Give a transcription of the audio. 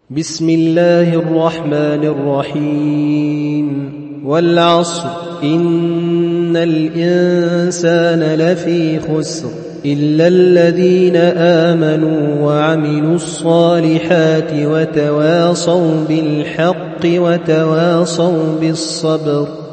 بسم الله الرحمن الرحيم والعصر إن الإنسان لفي خسر إلا الذين آمنوا وعملوا الصالحات وتواصوا بالحق وتواصوا بالصبر